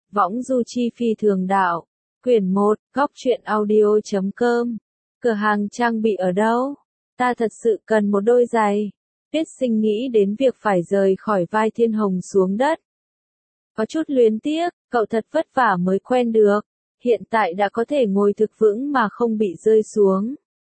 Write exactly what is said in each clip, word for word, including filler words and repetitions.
Võng du chi phi thường đạo. Quyển một, góc truyện audio chấm com. Cửa hàng trang bị ở đâu? Ta thật sự cần một đôi giày. Tuyết Sinh nghĩ đến việc phải rời khỏi vai Thiên Hồng xuống đất. Có chút luyến tiếc, cậu thật vất vả mới quen được. Hiện tại đã có thể ngồi thực vững mà không bị rơi xuống.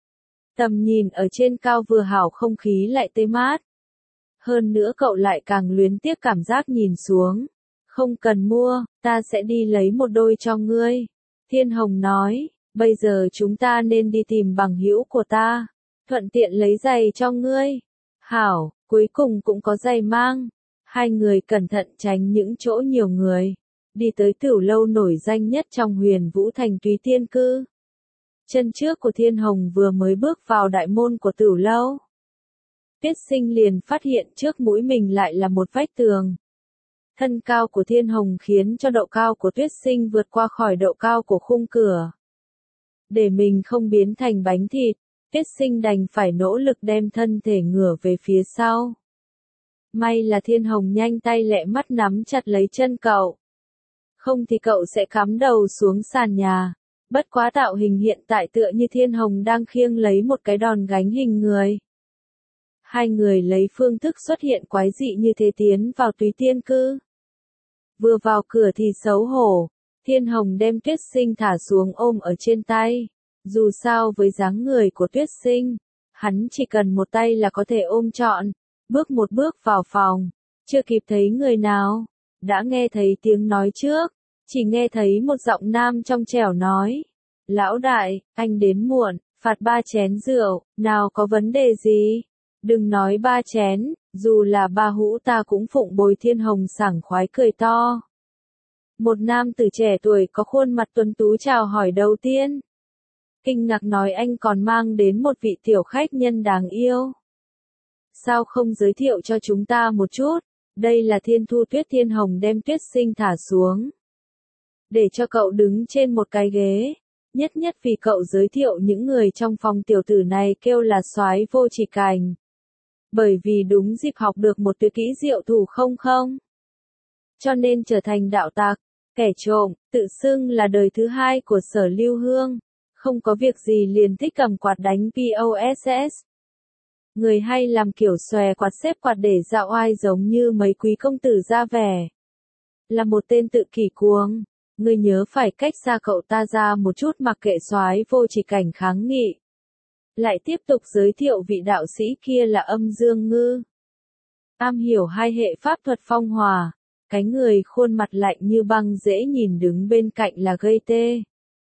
Tầm nhìn ở trên cao vừa hảo, không khí lại tê mát. Hơn nữa cậu lại càng luyến tiếc cảm giác nhìn xuống. Không cần mua, ta sẽ đi lấy một đôi cho ngươi. Thiên Hồng nói, bây giờ chúng ta nên đi tìm bằng hữu của ta. Thuận tiện lấy giày cho ngươi. Hảo, cuối cùng cũng có giày mang. Hai người cẩn thận tránh những chỗ nhiều người. Đi tới tửu lâu nổi danh nhất trong Huyền Vũ Thành Túy Tiên Cư. Chân trước của Thiên Hồng vừa mới bước vào đại môn của tửu lâu. Tuyết Sinh liền phát hiện trước mũi mình lại là một vách tường. Thân cao của Thiên Hồng khiến cho độ cao của Tuyết Sinh vượt qua khỏi độ cao của khung cửa. Để mình không biến thành bánh thịt, Tuyết Sinh đành phải nỗ lực đem thân thể ngửa về phía sau. May là Thiên Hồng nhanh tay lẹ mắt nắm chặt lấy chân cậu. Không thì cậu sẽ cắm đầu xuống sàn nhà. Bất quá tạo hình hiện tại tựa như Thiên Hồng đang khiêng lấy một cái đòn gánh hình người. Hai người lấy phương thức xuất hiện quái dị như thế tiến vào Túy Tiên Cư. Vừa vào cửa thì xấu hổ, Thiên Hồng đem Tuyết Sinh thả xuống ôm ở trên tay. Dù sao với dáng người của Tuyết Sinh, hắn chỉ cần một tay là có thể ôm trọn. Bước một bước vào phòng, chưa kịp thấy người nào, đã nghe thấy tiếng nói trước, chỉ nghe thấy một giọng nam trong trẻo nói. Lão đại, anh đến muộn, phạt ba chén rượu, nào có vấn đề gì? Đừng nói ba chén, dù là ba hũ ta cũng phụng bồi. Thiên Hồng sảng khoái cười to. Một nam tử trẻ tuổi có khuôn mặt tuấn tú chào hỏi đầu tiên. Kinh ngạc nói anh còn mang đến một vị tiểu khách nhân đáng yêu. Sao không giới thiệu cho chúng ta một chút? Đây là Thiên Thu Tuyết. Thiên Hồng đem Tuyết Sinh thả xuống. Để cho cậu đứng trên một cái ghế. Nhất nhất vì cậu giới thiệu những người trong phòng tiểu tử này kêu là soái Vô Chỉ Cảnh. Bởi vì đúng dịp học được một tuyệt kỹ diệu thủ không không. Cho nên trở thành đạo tặc, kẻ trộm, tự xưng là đời thứ hai của Sở Lưu Hương. Không có việc gì liền thích cầm quạt đánh poss. Người hay làm kiểu xòe quạt xếp quạt để dạo oai giống như mấy quý công tử ra vẻ. Là một tên tự kỷ cuồng. Ngươi nhớ phải cách xa cậu ta ra một chút, mặc kệ soái Vô Chỉ Cảnh kháng nghị. Lại tiếp tục giới thiệu vị đạo sĩ kia là Âm Dương Ngư. Am hiểu hai hệ pháp thuật phong hỏa. Cái người khuôn mặt lạnh như băng dễ nhìn đứng bên cạnh là gây tê.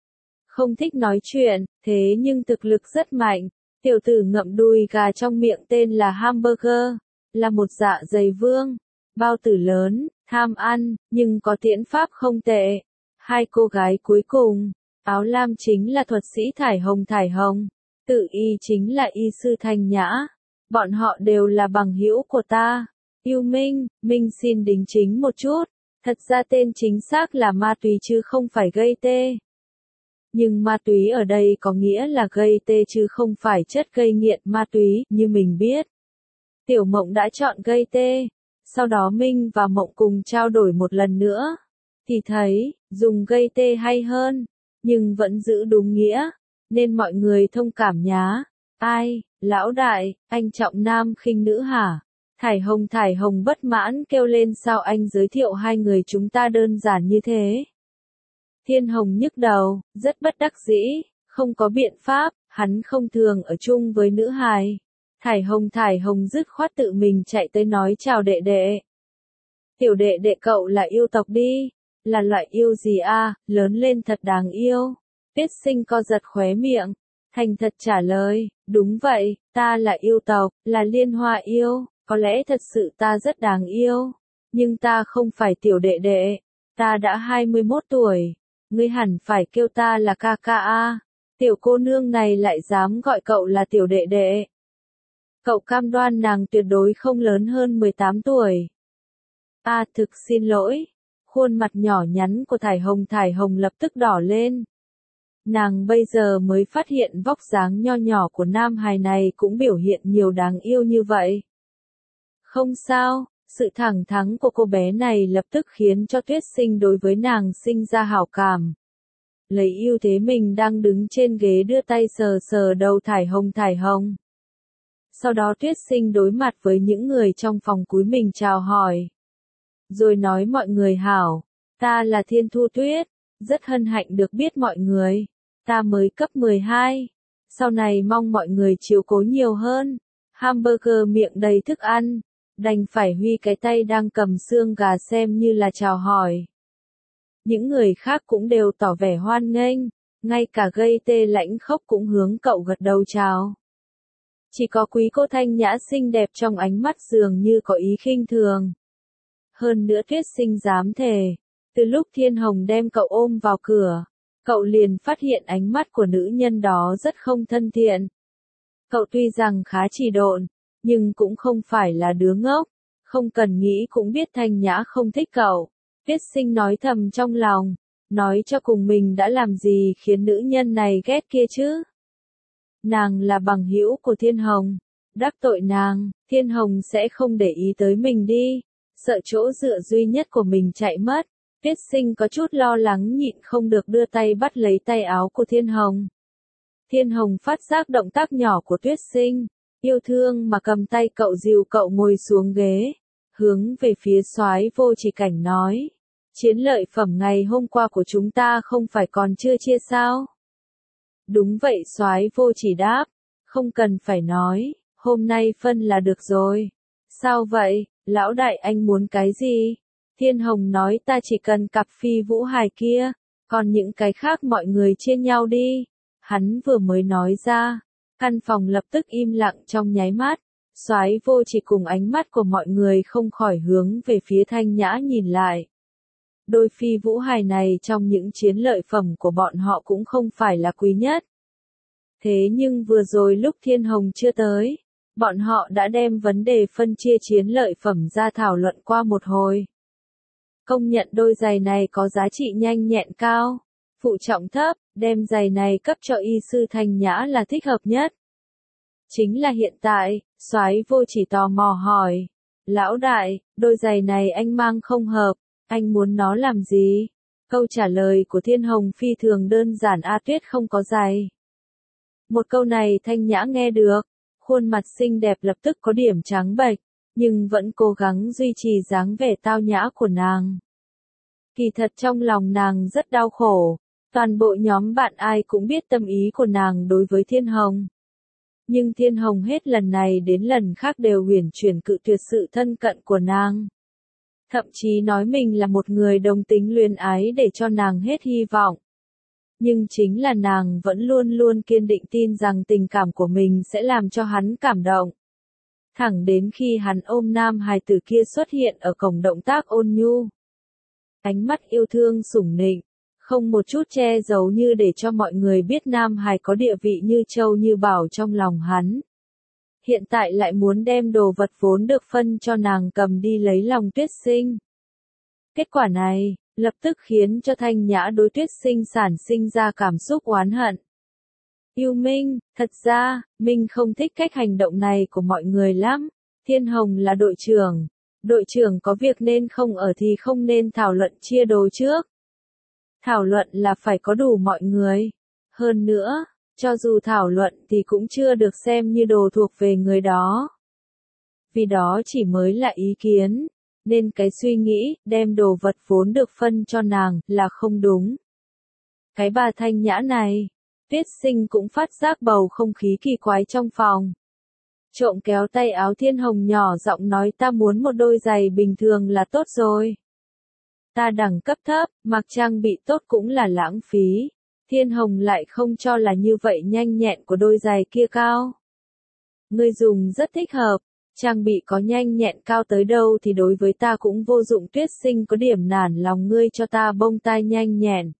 Không thích nói chuyện, thế nhưng thực lực rất mạnh. Tiểu tử ngậm đùi gà trong miệng tên là Hamburger. Là một dạ dày vương. Bao tử lớn, tham ăn, nhưng có tiễn pháp không tệ. Hai cô gái cuối cùng. Áo lam chính là thuật sĩ Thải Hồng Thải Hồng. Tự y chính là y sư Thanh Nhã. Bọn họ đều là bằng hữu của ta. Yêu Minh, Minh xin đính chính một chút. Thật ra tên chính xác là ma túy chứ không phải gây tê. Nhưng ma túy ở đây có nghĩa là gây tê chứ không phải chất gây nghiện ma túy, như mình biết. Tiểu Mộng đã chọn gây tê. Sau đó Minh và Mộng cùng trao đổi một lần nữa. Thì thấy, dùng gây tê hay hơn. Nhưng vẫn giữ đúng nghĩa. Nên mọi người thông cảm nhá. Ai, lão đại, anh trọng nam khinh nữ hả? Thải Hồng Thải Hồng bất mãn kêu lên, sao anh giới thiệu hai người chúng ta đơn giản như thế? Thiên Hồng nhức đầu, rất bất đắc dĩ, không có biện pháp, hắn không thường ở chung với nữ hài. Thải Hồng Thải Hồng dứt khoát tự mình chạy tới nói chào đệ đệ. Tiểu đệ đệ cậu là yêu tộc đi, là loại yêu gì a? Lớn lên thật đáng yêu. Tuyết Sinh co giật khóe miệng, thành thật trả lời, đúng vậy, ta là yêu tộc, là liên hoa yêu, có lẽ thật sự ta rất đáng yêu, nhưng ta không phải tiểu đệ đệ, ta đã hai mươi mốt tuổi, ngươi hẳn phải kêu ta là ca ca a. Tiểu cô nương này lại dám gọi cậu là tiểu đệ đệ. Cậu cam đoan nàng tuyệt đối không lớn hơn mười tám tuổi. A thực xin lỗi, khuôn mặt nhỏ nhắn của Thải Hồng Thải Hồng lập tức đỏ lên. Nàng bây giờ mới phát hiện vóc dáng nho nhỏ của nam hài này cũng biểu hiện nhiều đáng yêu như vậy. Không sao, Sự thẳng thắn của cô bé này lập tức khiến cho Tuyết Sinh đối với nàng sinh ra hảo cảm. Lấy ưu thế mình đang đứng trên ghế đưa tay sờ sờ đầu Thải Hồng Thải Hồng. Sau đó Tuyết Sinh đối mặt với những người trong phòng cúi mình chào hỏi. Rồi nói mọi người hảo, ta là Thiên Thu Tuyết, rất hân hạnh được biết mọi người, ta mới cấp mười hai, sau này mong mọi người chiếu cố nhiều hơn. Hamburger miệng đầy thức ăn, đành phải huy cái tay đang cầm xương gà xem như là chào hỏi. Những người khác cũng đều tỏ vẻ hoan nghênh, ngay cả gây tê lãnh khốc cũng hướng cậu gật đầu chào. Chỉ có quý cô Thanh Nhã xinh đẹp trong ánh mắt dường như có ý khinh thường. Hơn nữa Tuyết Sinh dám thề, từ lúc Thiên Hồng đem cậu ôm vào cửa, cậu liền phát hiện ánh mắt của nữ nhân đó rất không thân thiện. Cậu tuy rằng khá trì độn, nhưng cũng không phải là đứa ngốc, không cần nghĩ cũng biết Thanh Nhã không thích cậu. Tuyết Sinh nói thầm trong lòng, nói cho cùng mình đã làm gì khiến nữ nhân này ghét kia chứ. Nàng là bằng hữu của Thiên Hồng, đắc tội nàng, Thiên Hồng sẽ không để ý tới mình đi, sợ chỗ dựa duy nhất của mình chạy mất. Tuyết Sinh có chút lo lắng nhịn không được đưa tay bắt lấy tay áo của Thiên Hồng. Thiên Hồng phát giác động tác nhỏ của Tuyết Sinh, yêu thương mà cầm tay cậu dìu cậu ngồi xuống ghế, hướng về phía Soái Vô Chỉ Cảnh nói, chiến lợi phẩm ngày hôm qua của chúng ta không phải còn chưa chia sao? Đúng vậy Soái Vô Chỉ đáp, không cần phải nói, hôm nay phân là được rồi. Sao vậy, lão đại anh muốn cái gì? Thiên Hồng nói ta chỉ cần cặp phi vũ hài kia, còn những cái khác mọi người chia nhau đi. Hắn vừa mới nói ra, căn phòng lập tức im lặng trong nháy mắt, Soái Vô Chỉ cùng ánh mắt của mọi người không khỏi hướng về phía Thanh Nhã nhìn lại. Đôi phi vũ hài này trong những chiến lợi phẩm của bọn họ cũng không phải là quý nhất. Thế nhưng vừa rồi lúc Thiên Hồng chưa tới, bọn họ đã đem vấn đề phân chia chiến lợi phẩm ra thảo luận qua một hồi. Công nhận đôi giày này có giá trị nhanh nhẹn cao, phụ trọng thấp, đem giày này cấp cho y sư Thanh Nhã là thích hợp nhất. Chính là hiện tại, Soái Vô Chỉ tò mò hỏi, lão đại, đôi giày này anh mang không hợp, anh muốn nó làm gì? Câu trả lời của Thiên Hồng phi thường đơn giản, A Tuyết không có giày. Một câu này Thanh Nhã nghe được, khuôn mặt xinh đẹp lập tức có điểm trắng bệch, nhưng vẫn cố gắng duy trì dáng vẻ tao nhã của nàng. Kỳ thật trong lòng nàng rất đau khổ, toàn bộ nhóm bạn ai cũng biết tâm ý của nàng đối với Thiên Hồng. Nhưng Thiên Hồng hết lần này đến lần khác đều huyền chuyển cự tuyệt sự thân cận của nàng. Thậm chí nói mình là một người đồng tính luyến ái để cho nàng hết hy vọng. Nhưng chính là nàng vẫn luôn luôn kiên định tin rằng tình cảm của mình sẽ làm cho hắn cảm động. Thẳng đến khi hắn ôm nam hài tử kia xuất hiện ở cổng, động tác ôn nhu. Ánh mắt yêu thương sủng nịnh, không một chút che giấu, như để cho mọi người biết nam hài có địa vị như châu như bảo trong lòng hắn. Hiện tại lại muốn đem đồ vật vốn được phân cho nàng cầm đi lấy lòng Tuyết Sinh. Kết quả này, lập tức khiến cho Thanh Nhã đối Tuyết Sinh sản sinh ra cảm xúc oán hận. Yêu Minh, thật ra, Minh không thích cách hành động này của mọi người lắm. Thiên Hồng là đội trưởng. Đội trưởng có việc nên không ở thì không nên thảo luận chia đồ trước. Thảo luận là phải có đủ mọi người. Hơn nữa, cho dù thảo luận thì cũng chưa được xem như đồ thuộc về người đó. Vì đó chỉ mới là ý kiến, nên cái suy nghĩ đem đồ vật vốn được phân cho nàng là không đúng. Cái bà Thanh Nhã này, Tuyết Sinh cũng phát giác bầu không khí kỳ quái trong phòng. Trộm kéo tay áo Thiên Hồng nhỏ giọng nói, ta muốn một đôi giày bình thường là tốt rồi. Ta đẳng cấp thấp, mặc trang bị tốt cũng là lãng phí. Thiên Hồng lại không cho là như vậy, nhanh nhẹn của đôi giày kia cao. Ngươi dùng rất thích hợp, trang bị có nhanh nhẹn cao tới đâu thì đối với ta cũng vô dụng. Tuyết Sinh có điểm nản lòng, ngươi cho ta bông tai nhanh nhẹn.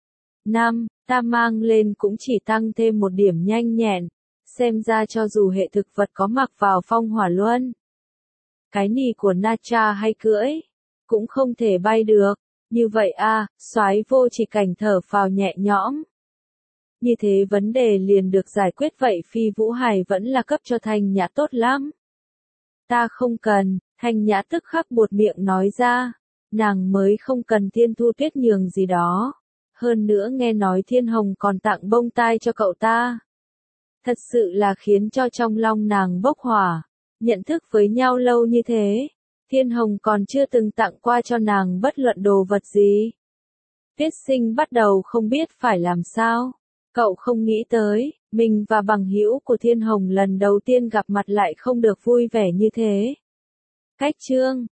Năm, ta mang lên cũng chỉ tăng thêm một điểm nhanh nhẹn. Xem ra cho dù hệ thực vật có mặc vào phong hỏa luân, cái nỉ của Nacha hay cưỡi, cũng không thể bay được. Như vậy a, Soái Vô Chỉ Cảnh thở phào nhẹ nhõm. Như thế vấn đề liền được giải quyết, vậy phi vũ hài vẫn là cấp cho Thanh Nhã tốt lắm. Ta không cần, Thanh Nhã tức khắc buột miệng nói ra, nàng mới không cần Thiên Thu Tuyết nhường gì đó. Hơn nữa nghe nói Thiên Hồng còn tặng bông tai cho cậu ta. Thật sự là khiến cho trong lòng nàng bốc hỏa. Nhận thức với nhau lâu như thế, Thiên Hồng còn chưa từng tặng qua cho nàng bất luận đồ vật gì. Tuyết Sinh bắt đầu không biết phải làm sao. Cậu không nghĩ tới, mình và bằng hữu của Thiên Hồng lần đầu tiên gặp mặt lại không được vui vẻ như thế. Cách chương